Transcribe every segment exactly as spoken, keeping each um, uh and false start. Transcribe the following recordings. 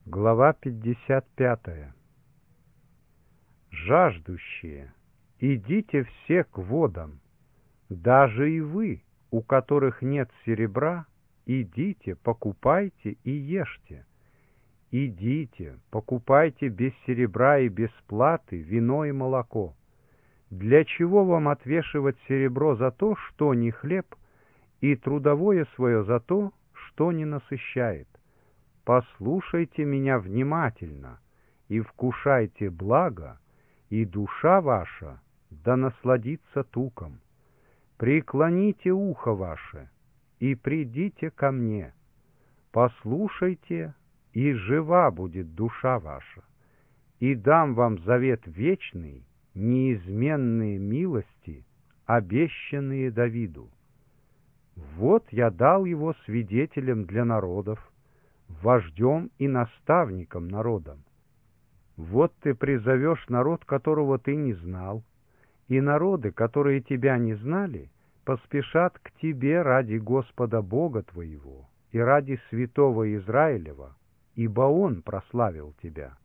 Глава пятьдесят пятая. Жаждущие, идите все к водам, даже и вы, у которых нет серебра, идите, покупайте и ешьте. Идите, покупайте без серебра и без платы вино и молоко. Для чего вам отвешивать серебро за то, что не хлеб, и трудовое свое за то, что не насыщает? Послушайте меня внимательно и вкушайте благо, и душа ваша да насладится туком. Преклоните ухо ваше и придите ко мне. Послушайте, и жива будет душа ваша, и дам вам завет вечный, неизменные милости, обещанные Давиду. Вот я дал его свидетелем для народов, вождем и наставником народом. Вот ты призовешь народ, которого ты не знал, и народы, которые тебя не знали, поспешат к тебе ради Господа Бога твоего и ради святого Израилева, ибо Он прославил тебя.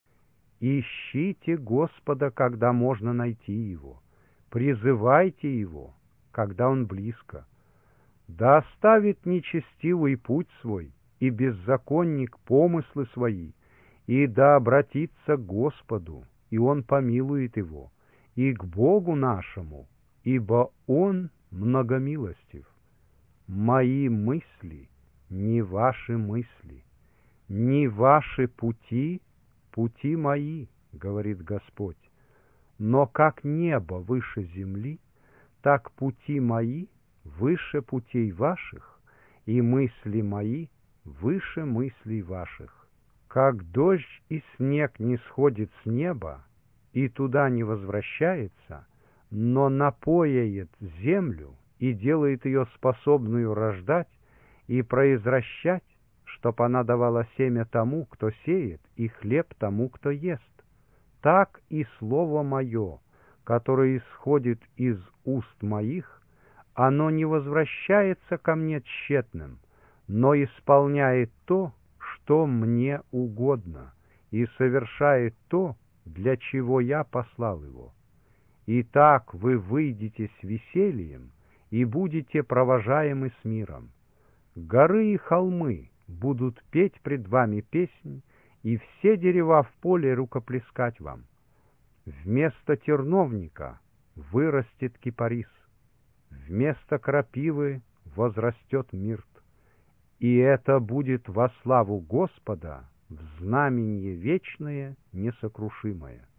Ищите Господа, когда можно найти Его, призывайте Его, когда Он близко. Да оставит нечестивый путь свой, и беззаконник помыслы свои, и да обратится к Господу, и Он помилует его, и к Богу нашему, ибо Он многомилостив. Мои мысли не ваши мысли, не ваши пути пути мои, говорит Господь. Но как небо выше земли, так пути мои выше путей ваших, и мысли мои выше мыслей ваших. Как дождь и снег не сходит с неба и туда не возвращается, но напояет землю и делает ее способную рождать и произращать, чтоб она давала семя тому, кто сеет, и хлеб тому, кто ест. Так и слово мое, которое исходит из уст моих, оно не возвращается ко мне тщетным, но исполняет то, что мне угодно, и совершает то, для чего я послал его. Итак, вы выйдете с весельем и будете провожаемы с миром. Горы и холмы будут петь пред вами песнь, и все дерева в поле рукоплескать вам. Вместо терновника вырастет кипарис, вместо крапивы возрастет мирт. И это будет во славу Господа, в знаменье вечное, несокрушимое.